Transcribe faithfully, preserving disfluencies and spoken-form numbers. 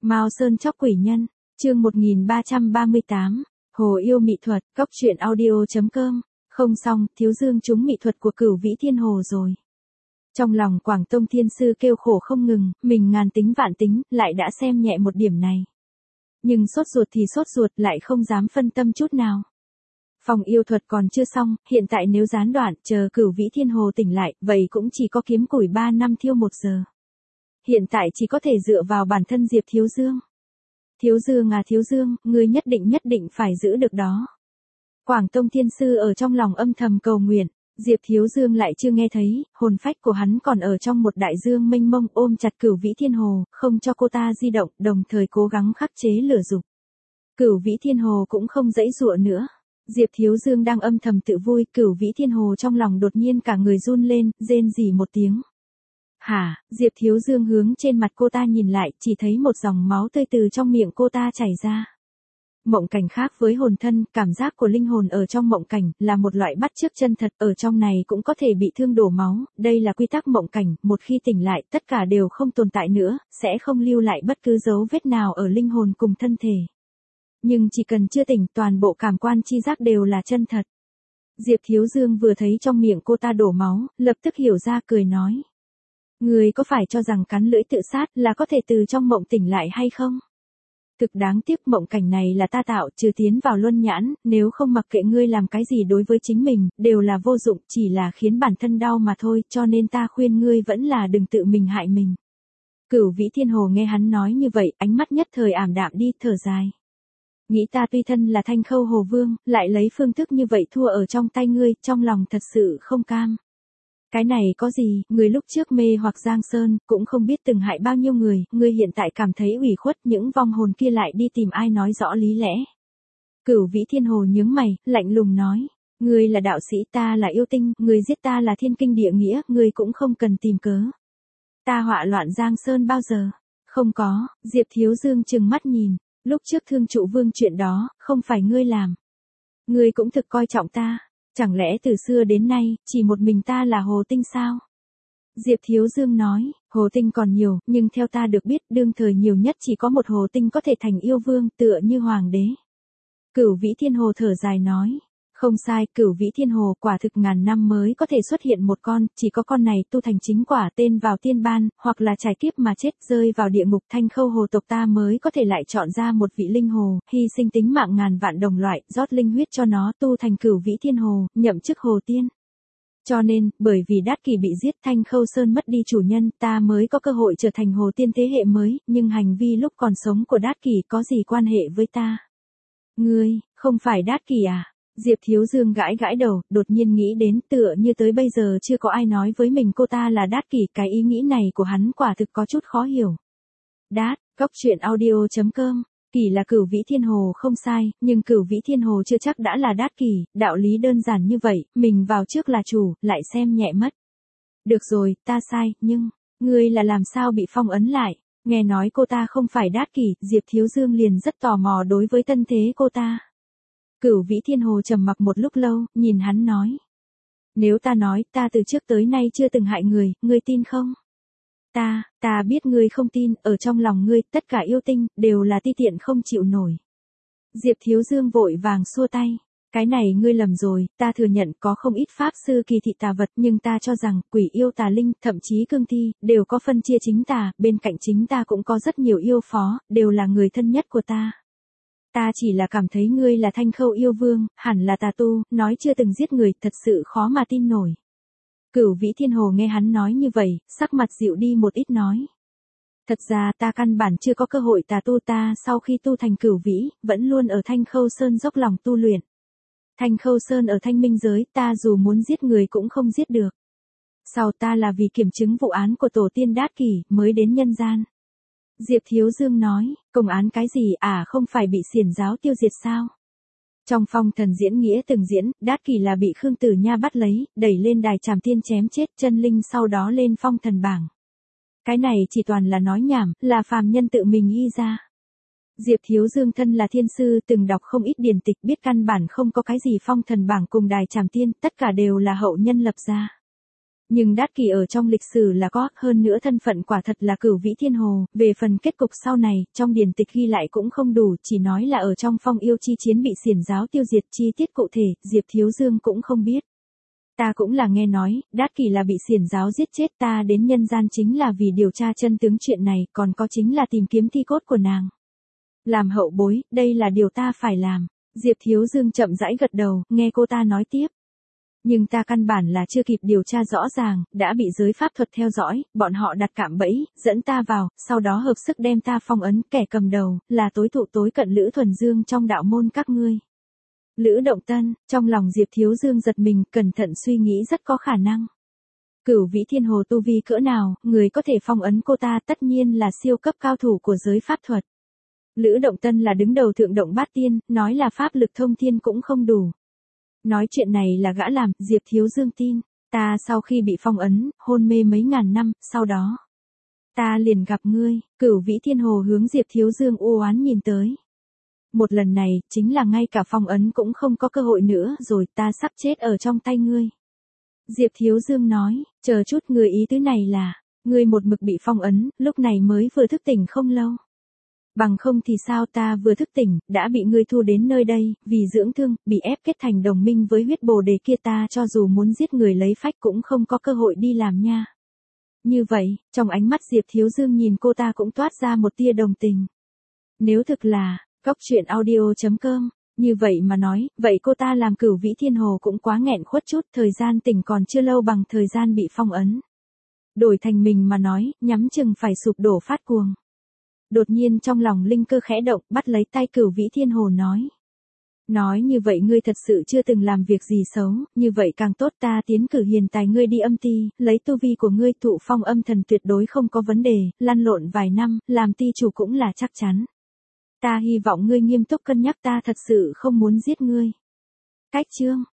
Mao Sơn chóc quỷ nhân, chương một nghìn ba trăm ba mươi tám, Hồ yêu mỹ thuật, cốc truyện audio chấm com, không xong, thiếu dương chúng mỹ thuật của Cửu Vĩ Thiên Hồ rồi. Trong lòng Quảng Tông Thiên Sư kêu khổ không ngừng, mình ngàn tính vạn tính, lại đã xem nhẹ một điểm này. Nhưng sốt ruột thì sốt ruột lại không dám phân tâm chút nào. Phòng yêu thuật còn chưa xong, hiện tại nếu gián đoạn, chờ Cửu Vĩ Thiên Hồ tỉnh lại, vậy cũng chỉ có kiếm củi ba năm thiêu một giờ. Hiện tại chỉ có thể dựa vào bản thân Diệp Thiếu Dương. Thiếu Dương à Thiếu Dương, ngươi nhất định nhất định phải giữ được đó. Quảng Tông Thiên Sư ở trong lòng âm thầm cầu nguyện, Diệp Thiếu Dương lại chưa nghe thấy, hồn phách của hắn còn ở trong một đại dương mênh mông ôm chặt Cửu Vĩ Thiên Hồ, không cho cô ta di động, đồng thời cố gắng khắc chế lửa dục. Cửu Vĩ Thiên Hồ cũng không dãy dụa nữa. Diệp Thiếu Dương đang âm thầm tự vui, Cửu Vĩ Thiên Hồ trong lòng đột nhiên cả người run lên, rên rỉ một tiếng. Hả, Diệp Thiếu Dương hướng trên mặt cô ta nhìn lại, chỉ thấy một dòng máu tươi từ trong miệng cô ta chảy ra. Mộng cảnh khác với hồn thân, cảm giác của linh hồn ở trong mộng cảnh, là một loại bắt chước chân thật, ở trong này cũng có thể bị thương đổ máu, đây là quy tắc mộng cảnh, một khi tỉnh lại, tất cả đều không tồn tại nữa, sẽ không lưu lại bất cứ dấu vết nào ở linh hồn cùng thân thể. Nhưng chỉ cần chưa tỉnh, toàn bộ cảm quan chi giác đều là chân thật. Diệp Thiếu Dương vừa thấy trong miệng cô ta đổ máu, lập tức hiểu ra cười nói. Người có phải cho rằng cắn lưỡi tự sát là có thể từ trong mộng tỉnh lại hay không? Thực đáng tiếc mộng cảnh này là ta tạo, trừ tiến vào luân nhãn, nếu không mặc kệ ngươi làm cái gì đối với chính mình, đều là vô dụng, chỉ là khiến bản thân đau mà thôi, cho nên ta khuyên ngươi vẫn là đừng tự mình hại mình. Cửu Vĩ Thiên Hồ nghe hắn nói như vậy, ánh mắt nhất thời ảm đạm đi, thở dài. Nghĩ ta tuy thân là Thanh Khâu Hồ Vương, lại lấy phương thức như vậy thua ở trong tay ngươi, trong lòng thật sự không cam. Cái này có gì, người lúc trước mê hoặc Giang Sơn, cũng không biết từng hại bao nhiêu người, ngươi hiện tại cảm thấy ủy khuất, những vong hồn kia lại đi tìm ai nói rõ lý lẽ. Cửu Vĩ Thiên Hồ nhướng mày, lạnh lùng nói, ngươi là đạo sĩ, ta là yêu tinh, ngươi giết ta là thiên kinh địa nghĩa, ngươi cũng không cần tìm cớ. Ta họa loạn Giang Sơn bao giờ? Không có, Diệp Thiếu Dương trừng mắt nhìn, lúc trước Thương Trụ Vương chuyện đó, không phải ngươi làm. Ngươi cũng thực coi trọng ta. Chẳng lẽ từ xưa đến nay, chỉ một mình ta là hồ tinh sao? Diệp Thiếu Dương nói, hồ tinh còn nhiều, nhưng theo ta được biết, đương thời nhiều nhất chỉ có một hồ tinh có thể thành yêu vương, tựa như hoàng đế. Cửu Vĩ Thiên Hồ thở dài nói, không sai, Cửu Vĩ Thiên Hồ quả thực ngàn năm mới có thể xuất hiện một con, chỉ có con này tu thành chính quả tên vào tiên ban, hoặc là trải kiếp mà chết rơi vào địa ngục. Thanh Khâu Hồ tộc ta mới có thể lại chọn ra một vị linh hồ, hy sinh tính mạng ngàn vạn đồng loại, rót linh huyết cho nó tu thành Cửu Vĩ Thiên Hồ, nhậm chức hồ tiên. Cho nên, bởi vì Đát Kỷ bị giết, Thanh Khâu Sơn mất đi chủ nhân, ta mới có cơ hội trở thành hồ tiên thế hệ mới, nhưng hành vi lúc còn sống của Đát Kỷ có gì quan hệ với ta? Ngươi, không phải Đát Kỷ à? Diệp Thiếu Dương gãi gãi đầu, đột nhiên nghĩ đến, tựa như tới bây giờ chưa có ai nói với mình cô ta là Đát Kỷ, cái ý nghĩ này của hắn quả thực có chút khó hiểu. Đát, cốc truyện audio chấm com, Kỷ là Cửu Vĩ Thiên Hồ không sai, nhưng Cửu Vĩ Thiên Hồ chưa chắc đã là Đát Kỷ, đạo lý đơn giản như vậy, mình vào trước là chủ, lại xem nhẹ mất. Được rồi, ta sai, nhưng, ngươi là làm sao bị phong ấn lại? Nghe nói cô ta không phải Đát Kỷ, Diệp Thiếu Dương liền rất tò mò đối với thân thế cô ta. Cửu Vĩ Thiên Hồ trầm mặc một lúc lâu, nhìn hắn nói. Nếu ta nói, ta từ trước tới nay chưa từng hại người, ngươi tin không? Ta, ta biết ngươi không tin, ở trong lòng ngươi, tất cả yêu tinh, đều là ti tiện không chịu nổi. Diệp Thiếu Dương vội vàng xua tay. Cái này ngươi lầm rồi, ta thừa nhận có không ít pháp sư kỳ thị tà vật, nhưng ta cho rằng, quỷ yêu tà linh, thậm chí cương thi, đều có phân chia chính tà, bên cạnh chính ta cũng có rất nhiều yêu phó, đều là người thân nhất của ta. Ta chỉ là cảm thấy ngươi là Thanh Khâu yêu vương, hẳn là tà tu, nói chưa từng giết người, thật sự khó mà tin nổi. Cửu Vĩ Thiên Hồ nghe hắn nói như vậy, sắc mặt dịu đi một ít nói. Thật ra ta căn bản chưa có cơ hội tà tu, ta sau khi tu thành Cửu Vĩ, vẫn luôn ở Thanh Khâu Sơn dốc lòng tu luyện. Thanh Khâu Sơn ở Thanh Minh giới, ta dù muốn giết người cũng không giết được. Sau ta là vì kiểm chứng vụ án của tổ tiên Đát Kỷ, mới đến nhân gian. Diệp Thiếu Dương nói, công án cái gì à, không phải bị xiển giáo tiêu diệt sao? Trong phong thần diễn nghĩa từng diễn, Đát Kỷ là bị Khương Tử Nha bắt lấy, đẩy lên đài trảm tiên chém chết, chân linh sau đó lên phong thần bảng. Cái này chỉ toàn là nói nhảm, là phàm nhân tự mình ghi ra. Diệp Thiếu Dương thân là thiên sư, từng đọc không ít điển tịch, biết căn bản không có cái gì phong thần bảng cùng đài trảm tiên, tất cả đều là hậu nhân lập ra. Nhưng Đát Kỷ ở trong lịch sử là có, hơn nữa thân phận quả thật là Cửu Vĩ Thiên Hồ, về phần kết cục sau này, trong điển tịch ghi lại cũng không đủ, chỉ nói là ở trong Phong Yêu chi chiến bị xiển giáo tiêu diệt, chi tiết cụ thể, Diệp Thiếu Dương cũng không biết. Ta cũng là nghe nói, Đát Kỷ là bị xiển giáo giết chết, ta đến nhân gian chính là vì điều tra chân tướng chuyện này, còn có chính là tìm kiếm thi cốt của nàng. Làm hậu bối, đây là điều ta phải làm. Diệp Thiếu Dương chậm rãi gật đầu, nghe cô ta nói tiếp. Nhưng ta căn bản là chưa kịp điều tra rõ ràng, đã bị giới pháp thuật theo dõi, bọn họ đặt cạm bẫy, dẫn ta vào, sau đó hợp sức đem ta phong ấn, kẻ cầm đầu, là tối thụ tối cận Lữ Thuần Dương trong đạo môn các ngươi. Lữ Động Tân, trong lòng Diệp Thiếu Dương giật mình, cẩn thận suy nghĩ rất có khả năng. Cửu Vĩ Thiên Hồ tu vi cỡ nào, người có thể phong ấn cô ta tất nhiên là siêu cấp cao thủ của giới pháp thuật. Lữ Động Tân là đứng đầu thượng động bát tiên, nói là pháp lực thông thiên cũng không đủ. Nói chuyện này là gã làm, Diệp Thiếu Dương tin, ta sau khi bị phong ấn, hôn mê mấy ngàn năm, sau đó. Ta liền gặp ngươi, Cửu Vĩ Thiên Hồ hướng Diệp Thiếu Dương u oán nhìn tới. Một lần này, chính là ngay cả phong ấn cũng không có cơ hội nữa rồi, ta sắp chết ở trong tay ngươi. Diệp Thiếu Dương nói, chờ chút, người ý tứ này là, ngươi một mực bị phong ấn, lúc này mới vừa thức tỉnh không lâu. Bằng không thì sao, ta vừa thức tỉnh, đã bị ngươi thu đến nơi đây, vì dưỡng thương, bị ép kết thành đồng minh với huyết bồ đề kia, ta cho dù muốn giết người lấy phách cũng không có cơ hội đi làm nha. Như vậy, trong ánh mắt Diệp Thiếu Dương nhìn cô ta cũng toát ra một tia đồng tình. Nếu thực là, Góc Truyện Audio chấm com, như vậy mà nói, vậy cô ta làm Cửu Vĩ Thiên Hồ cũng quá nghẹn khuất chút, thời gian tỉnh còn chưa lâu bằng thời gian bị phong ấn. Đổi thành mình mà nói, nhắm chừng phải sụp đổ phát cuồng. Đột nhiên trong lòng linh cơ khẽ động, bắt lấy tay Cửu Vĩ Thiên Hồ nói. Nói như vậy ngươi thật sự chưa từng làm việc gì xấu, như vậy càng tốt, ta tiến cử hiền tài ngươi đi âm ti, lấy tu vi của ngươi thụ phong âm thần tuyệt đối không có vấn đề, lăn lộn vài năm, làm ti chủ cũng là chắc chắn. Ta hy vọng ngươi nghiêm túc cân nhắc, ta thật sự không muốn giết ngươi. Cách chương